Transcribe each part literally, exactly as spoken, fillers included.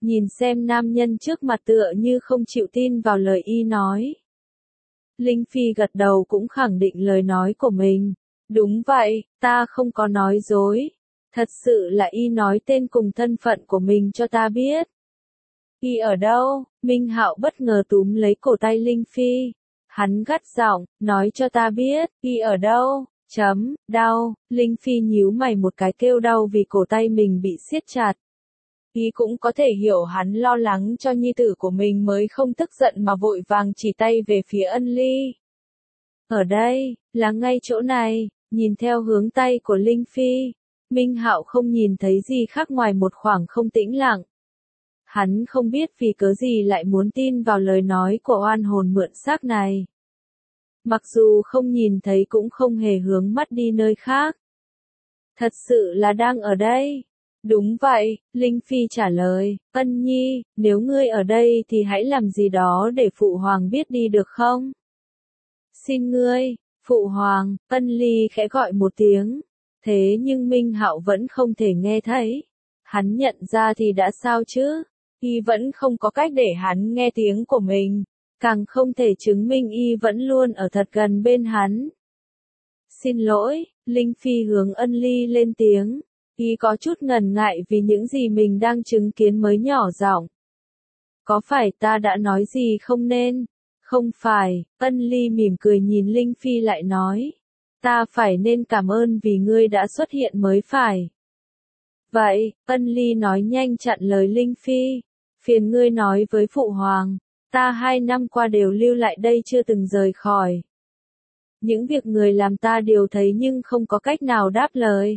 nhìn xem nam nhân trước mặt tựa như không chịu tin vào lời y nói. Linh Phi gật đầu cũng khẳng định lời nói của mình. Đúng vậy, ta không có nói dối. Thật sự là y nói tên cùng thân phận của mình cho ta biết. Y ở đâu? Minh Hạo bất ngờ túm lấy cổ tay Linh Phi. Hắn gắt giọng, nói cho ta biết, y ở đâu? Chấm, đau. Linh Phi nhíu mày một cái kêu đau vì cổ tay mình bị siết chặt. Y cũng có thể hiểu hắn lo lắng cho nhi tử của mình mới không tức giận mà vội vàng chỉ tay về phía Ân Ly. Ở đây, là ngay chỗ này, nhìn theo hướng tay của Linh Phi. Minh Hạo không nhìn thấy gì khác ngoài một khoảng không tĩnh lặng. Hắn không biết vì cớ gì lại muốn tin vào lời nói của oan hồn mượn xác này. Mặc dù không nhìn thấy cũng không hề hướng mắt đi nơi khác. Thật sự là đang ở đây. Đúng vậy, Linh Phi trả lời, Ân Nhi, nếu ngươi ở đây thì hãy làm gì đó để Phụ Hoàng biết đi được không? Xin ngươi, Phụ Hoàng, Ân Ly khẽ gọi một tiếng. Thế nhưng Minh Hạo vẫn không thể nghe thấy. Hắn nhận ra thì đã sao chứ? Y vẫn không có cách để hắn nghe tiếng của mình. Càng không thể chứng minh y vẫn luôn ở thật gần bên hắn. Xin lỗi, Linh Phi hướng Ân Ly lên tiếng. Y có chút ngần ngại vì những gì mình đang chứng kiến mới nhỏ giọng. Có phải ta đã nói gì không nên? Không phải, Ân Ly mỉm cười nhìn Linh Phi lại nói. Ta phải nên cảm ơn vì ngươi đã xuất hiện mới phải. Vậy, Ân Ly nói nhanh chặn lời Linh Phi. Phiền ngươi nói với Phụ Hoàng. Ta hai năm qua đều lưu lại đây chưa từng rời khỏi. Những việc người làm ta đều thấy nhưng không có cách nào đáp lời.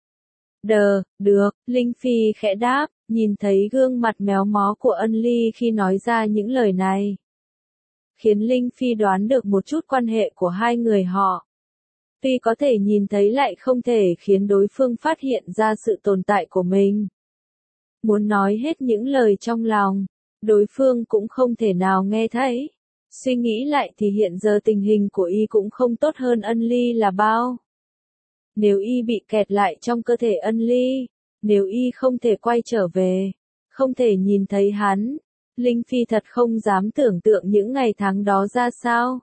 Đờ, được, Linh Phi khẽ đáp, nhìn thấy gương mặt méo mó của Ân Ly khi nói ra những lời này. Khiến Linh Phi đoán được một chút quan hệ của hai người họ. Tuy có thể nhìn thấy lại không thể khiến đối phương phát hiện ra sự tồn tại của mình. Muốn nói hết những lời trong lòng, đối phương cũng không thể nào nghe thấy. Suy nghĩ lại thì hiện giờ tình hình của y cũng không tốt hơn Ân Ly là bao. Nếu y bị kẹt lại trong cơ thể Ân Ly, nếu y không thể quay trở về, không thể nhìn thấy hắn, Linh Phi thật không dám tưởng tượng những ngày tháng đó ra sao.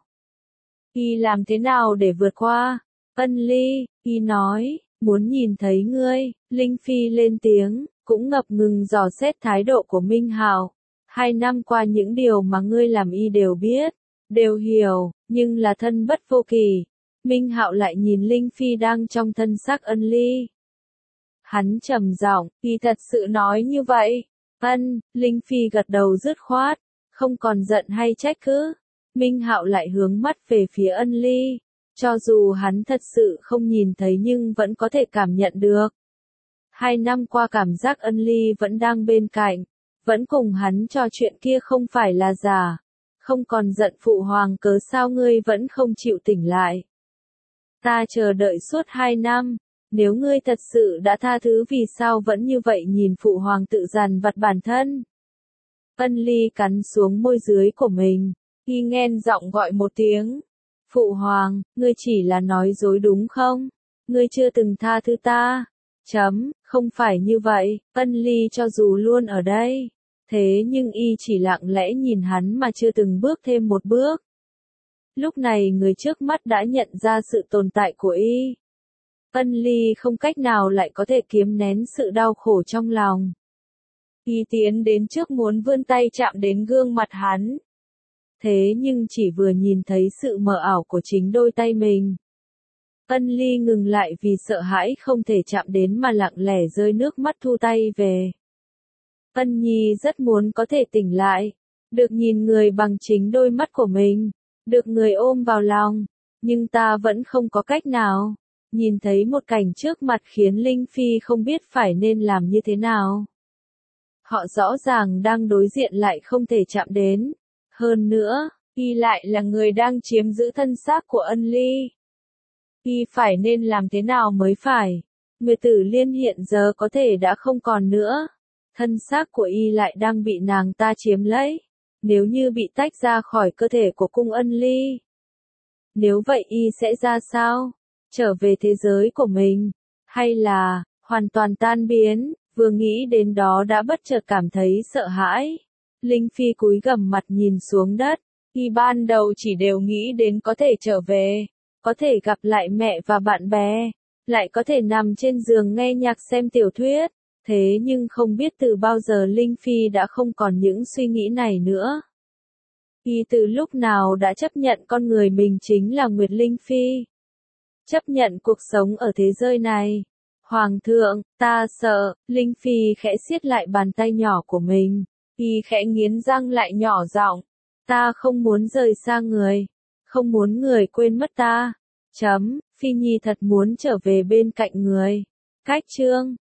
Y làm thế nào để vượt qua? Ân Ly, y nói, muốn nhìn thấy ngươi. Linh Phi lên tiếng, cũng ngập ngừng dò xét thái độ của Minh Hạo. Hai năm qua những điều mà ngươi làm y đều biết, đều hiểu, nhưng là thân bất vô kỳ. Minh Hạo lại nhìn Linh Phi đang trong thân xác Ân Ly. Hắn trầm giọng, y thật sự nói như vậy. Ân, Linh Phi gật đầu dứt khoát, không còn giận hay trách cứ. Minh Hạo lại hướng mắt về phía Ân Ly. Cho dù hắn thật sự không nhìn thấy nhưng vẫn có thể cảm nhận được. Hai năm qua cảm giác Ân Ly vẫn đang bên cạnh, vẫn cùng hắn trò chuyện kia không phải là giả. Không còn giận Phụ Hoàng cớ sao ngươi vẫn không chịu tỉnh lại. Ta chờ đợi suốt hai năm, nếu ngươi thật sự đã tha thứ vì sao vẫn như vậy nhìn Phụ Hoàng tự dằn vặt bản thân. Ân Ly cắn xuống môi dưới của mình, y nghẹn giọng gọi một tiếng. Phụ Hoàng, ngươi chỉ là nói dối đúng không? Ngươi chưa từng tha thứ ta. Chấm, không phải như vậy, Ân Ly cho dù luôn ở đây. Thế nhưng y chỉ lặng lẽ nhìn hắn mà chưa từng bước thêm một bước. Lúc này người trước mắt đã nhận ra sự tồn tại của y. Ân Ly không cách nào lại có thể kiềm nén sự đau khổ trong lòng. Y tiến đến trước muốn vươn tay chạm đến gương mặt hắn. Thế nhưng chỉ vừa nhìn thấy sự mờ ảo của chính đôi tay mình. Ân Ly ngừng lại vì sợ hãi không thể chạm đến mà lặng lẽ rơi nước mắt thu tay về. Ân Nhi rất muốn có thể tỉnh lại, được nhìn người bằng chính đôi mắt của mình, được người ôm vào lòng, nhưng ta vẫn không có cách nào. Nhìn thấy một cảnh trước mặt khiến Linh Phi không biết phải nên làm như thế nào. Họ rõ ràng đang đối diện lại không thể chạm đến. Hơn nữa, y lại là người đang chiếm giữ thân xác của Ân Ly. Y phải nên làm thế nào mới phải? Người Tử Liên hiện giờ có thể đã không còn nữa. Thân xác của y lại đang bị nàng ta chiếm lấy. Nếu như bị tách ra khỏi cơ thể của cung Ân Ly. Nếu vậy y sẽ ra sao? Trở về thế giới của mình? Hay là, hoàn toàn tan biến, Vừa nghĩ đến đó đã bất chợt cảm thấy sợ hãi. Linh Phi cúi gằm mặt nhìn xuống đất. Y ban đầu chỉ đều nghĩ đến có thể trở về, có thể gặp lại mẹ và bạn bè, lại có thể nằm trên giường nghe nhạc xem tiểu thuyết. Thế nhưng không biết từ bao giờ Linh Phi đã không còn những suy nghĩ này nữa. Y từ lúc nào đã chấp nhận con người mình chính là Nguyệt Linh Phi. Chấp nhận cuộc sống ở thế giới này. Hoàng thượng, ta sợ, Linh Phi khẽ siết lại bàn tay nhỏ của mình. Y khẽ nghiến răng lại nhỏ giọng. Ta không muốn rời xa người. Không muốn người quên mất ta. Chấm, Phi Nhi thật muốn trở về bên cạnh người. Cách chương